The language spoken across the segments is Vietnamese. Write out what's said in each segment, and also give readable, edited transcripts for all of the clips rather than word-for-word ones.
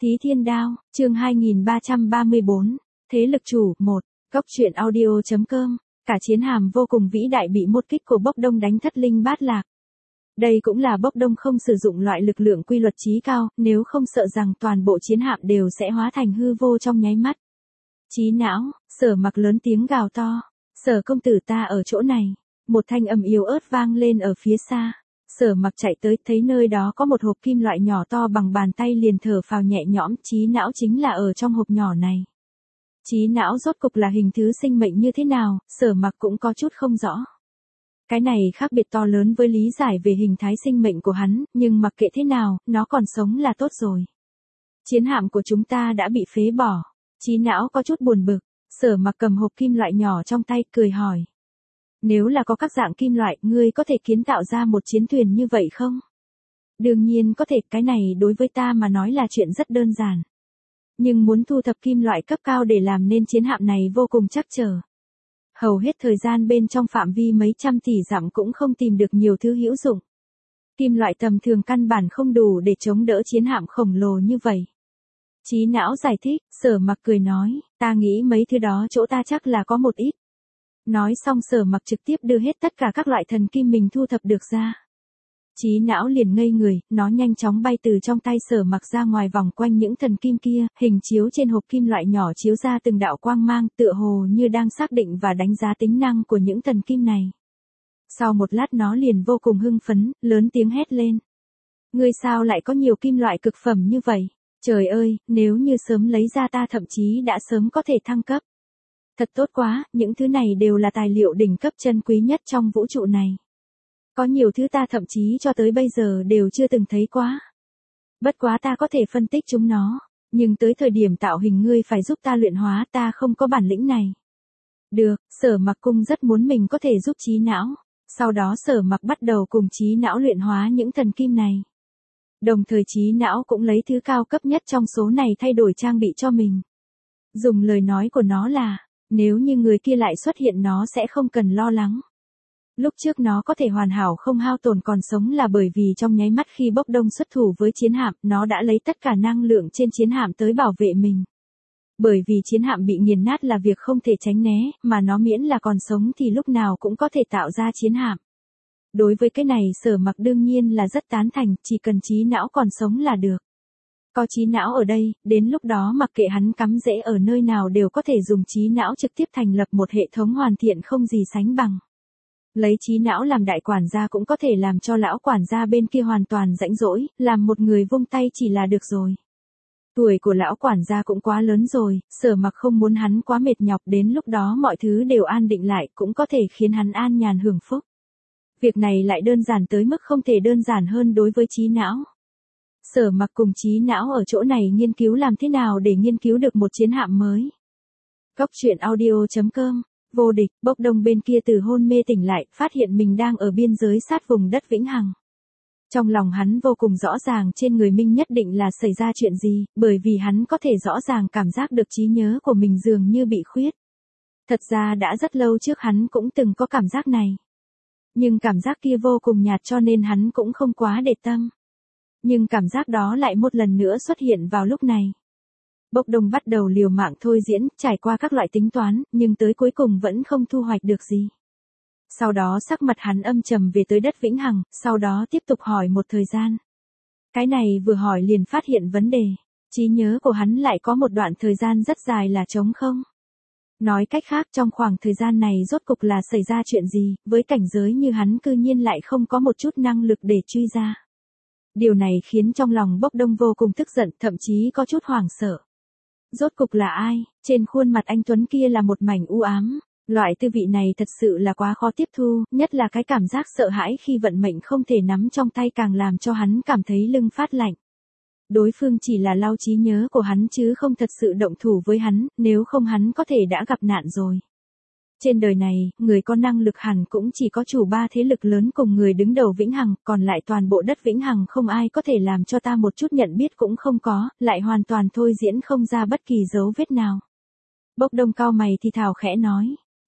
Tí Thiên Đao, chương 2334, Thế lực chủ, 1, Góc truyện audio.com, cả chiến hàm vô cùng vĩ đại bị một kích của Bốc Đông đánh thất linh bát lạc. Đây cũng là Bốc Đông không sử dụng loại lực lượng quy luật chí cao, nếu không sợ rằng toàn bộ chiến hạm đều sẽ hóa thành hư vô trong nháy mắt. Chí não, Sở Mặc lớn tiếng gào to, Sở công tử ta ở chỗ này, một thanh âm yếu ớt vang lên ở phía xa. Sở Mặc chạy tới, thấy nơi đó có một hộp kim loại nhỏ to bằng bàn tay liền thở phào nhẹ nhõm, trí não chính là ở trong hộp nhỏ này. Trí não rốt cục là hình thứ sinh mệnh như thế nào, Sở Mặc cũng có chút không rõ. Cái này khác biệt to lớn với lý giải về hình thái sinh mệnh của hắn, nhưng mặc kệ thế nào, nó còn sống là tốt rồi. Chiến hạm của chúng ta đã bị phế bỏ. Trí não có chút buồn bực, Sở Mặc cầm hộp kim loại nhỏ trong tay, cười hỏi. Nếu là có các dạng kim loại, ngươi có thể kiến tạo ra một chiến thuyền như vậy không? Đương nhiên có thể, cái này đối với ta mà nói là chuyện rất đơn giản. Nhưng muốn thu thập kim loại cấp cao để làm nên chiến hạm này vô cùng trắc trở. Hầu hết thời gian bên trong phạm vi mấy trăm tỷ dặm cũng không tìm được nhiều thứ hữu dụng. Kim loại tầm thường căn bản không đủ để chống đỡ chiến hạm khổng lồ như vậy. Trí não giải thích, Sở Mặc cười nói, ta nghĩ mấy thứ đó chỗ ta chắc là có một ít. Nói xong Sở Mặc trực tiếp đưa hết tất cả các loại thần kim mình thu thập được ra. Trí não liền ngây người, nó nhanh chóng bay từ trong tay Sở Mặc ra ngoài vòng quanh những thần kim kia, hình chiếu trên hộp kim loại nhỏ chiếu ra từng đạo quang mang, tựa hồ như đang xác định và đánh giá tính năng của những thần kim này. Sau một lát nó liền vô cùng hưng phấn, lớn tiếng hét lên. Ngươi sao lại có nhiều kim loại cực phẩm như vậy? Trời ơi, nếu như sớm lấy ra ta thậm chí đã sớm có thể thăng cấp. Thật tốt quá, những thứ này đều là tài liệu đỉnh cấp chân quý nhất trong vũ trụ này. Có nhiều thứ ta thậm chí cho tới bây giờ đều chưa từng thấy quá. Bất quá ta có thể phân tích chúng nó, nhưng tới thời điểm tạo hình ngươi phải giúp ta luyện hóa, ta không có bản lĩnh này. Được, Sở Mặc cung rất muốn mình có thể giúp trí não. Sau đó Sở Mặc bắt đầu cùng trí não luyện hóa những thần kim này. Đồng thời trí não cũng lấy thứ cao cấp nhất trong số này thay đổi trang bị cho mình. Dùng lời nói của nó là, nếu như người kia lại xuất hiện nó sẽ không cần lo lắng. Lúc trước nó có thể hoàn hảo không hao tổn còn sống là bởi vì trong nháy mắt khi Bốc Đông xuất thủ với chiến hạm, nó đã lấy tất cả năng lượng trên chiến hạm tới bảo vệ mình. Bởi vì chiến hạm bị nghiền nát là việc không thể tránh né, mà nó miễn là còn sống thì lúc nào cũng có thể tạo ra chiến hạm. Đối với cái này Sở Mặc đương nhiên là rất tán thành, chỉ cần trí não còn sống là được. Có trí não ở đây, đến lúc đó mặc kệ hắn cắm rễ ở nơi nào đều có thể dùng trí não trực tiếp thành lập một hệ thống hoàn thiện không gì sánh bằng. Lấy trí não làm đại quản gia cũng có thể làm cho lão quản gia bên kia hoàn toàn rãnh rỗi, làm một người vung tay chỉ là được rồi. Tuổi của lão quản gia cũng quá lớn rồi, Sở Mặc không muốn hắn quá mệt nhọc, đến lúc đó mọi thứ đều an định lại cũng có thể khiến hắn an nhàn hưởng phúc. Việc này lại đơn giản tới mức không thể đơn giản hơn đối với trí não. Sở Mặc cùng trí não ở chỗ này nghiên cứu làm thế nào để nghiên cứu được một chiến hạm mới. Góc truyện audio.com, vô địch, Bốc Đông bên kia từ hôn mê tỉnh lại, phát hiện mình đang ở biên giới sát vùng đất vĩnh hằng. Trong lòng hắn vô cùng rõ ràng trên người Minh nhất định là xảy ra chuyện gì, bởi vì hắn có thể rõ ràng cảm giác được trí nhớ của mình dường như bị khuyết. Thật ra đã rất lâu trước hắn cũng từng có cảm giác này. Nhưng cảm giác kia vô cùng nhạt cho nên hắn cũng không quá để tâm. Nhưng cảm giác đó lại một lần nữa xuất hiện vào lúc này. Bốc Đông bắt đầu liều mạng thôi diễn, trải qua các loại tính toán, nhưng tới cuối cùng vẫn không thu hoạch được gì. Sau đó sắc mặt hắn âm trầm về tới đất vĩnh hằng, sau đó tiếp tục hỏi một thời gian. Cái này vừa hỏi liền phát hiện vấn đề. Trí nhớ của hắn lại có một đoạn thời gian rất dài là trống không. Nói cách khác trong khoảng thời gian này rốt cục là xảy ra chuyện gì, với cảnh giới như hắn cư nhiên lại không có một chút năng lực để truy ra. Điều này khiến trong lòng Bốc Đông vô cùng tức giận, thậm chí có chút hoảng sợ. Rốt cục là ai? Trên khuôn mặt anh Tuấn kia là một mảnh u ám. Loại tư vị này thật sự là quá khó tiếp thu, nhất là cái cảm giác sợ hãi khi vận mệnh không thể nắm trong tay càng làm cho hắn cảm thấy lưng phát lạnh. Đối phương chỉ là lau trí nhớ của hắn chứ không thật sự động thủ với hắn, nếu không hắn có thể đã gặp nạn rồi. Trên đời này, người có năng lực hẳn cũng chỉ có chủ ba thế lực lớn cùng người đứng đầu vĩnh hằng, còn lại toàn bộ đất vĩnh hằng không ai có thể làm cho ta một chút nhận biết cũng không có, lại hoàn toàn thôi diễn không ra bất kỳ dấu vết nào. Bốc Đông cau mày thì thào khẽ nói,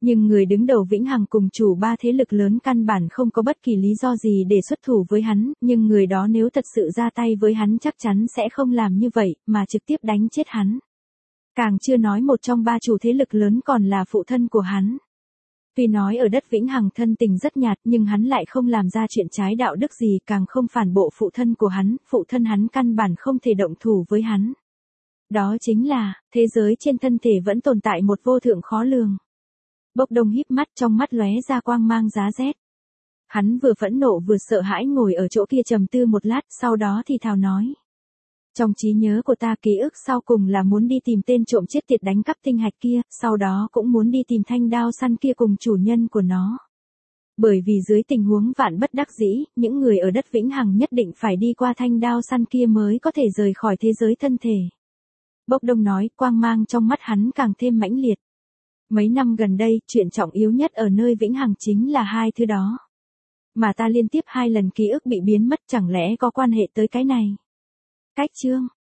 Nhưng người đứng đầu Vĩnh Hằng cùng chủ ba thế lực lớn căn bản không có bất kỳ lý do gì để xuất thủ với hắn, nhưng người đó nếu thật sự ra tay với hắn chắc chắn sẽ không làm như vậy, mà trực tiếp đánh chết hắn. Càng chưa nói một trong ba chủ thế lực lớn còn là phụ thân của hắn. Tuy nói ở đất Vĩnh Hằng thân tình rất nhạt nhưng hắn lại không làm ra chuyện trái đạo đức gì, càng không phản bội phụ thân của hắn, phụ thân hắn căn bản không thể động thủ với hắn. Đó chính là, thế giới trên thân thể vẫn tồn tại một vô thượng khó lường. Bốc Đông híp mắt, trong mắt lóe ra quang mang giá rét. Hắn vừa phẫn nộ vừa sợ hãi ngồi ở chỗ kia trầm tư một lát, sau đó thì thào nói. Trong trí nhớ của ta ký ức sau cùng là muốn đi tìm tên trộm chết tiệt đánh cắp tinh hạch kia, sau đó cũng muốn đi tìm thanh đao săn kia cùng chủ nhân của nó. Bởi vì dưới tình huống vạn bất đắc dĩ, những người ở đất Vĩnh Hằng nhất định phải đi qua thanh đao săn kia mới có thể rời khỏi thế giới thân thể. Bốc Đông nói, quang mang trong mắt hắn càng thêm mãnh liệt. Mấy năm gần đây, chuyện trọng yếu nhất ở nơi Vĩnh Hằng chính là hai thứ đó. Mà ta liên tiếp 2 lần ký ức bị biến mất, chẳng lẽ có quan hệ tới cái này? Cách chương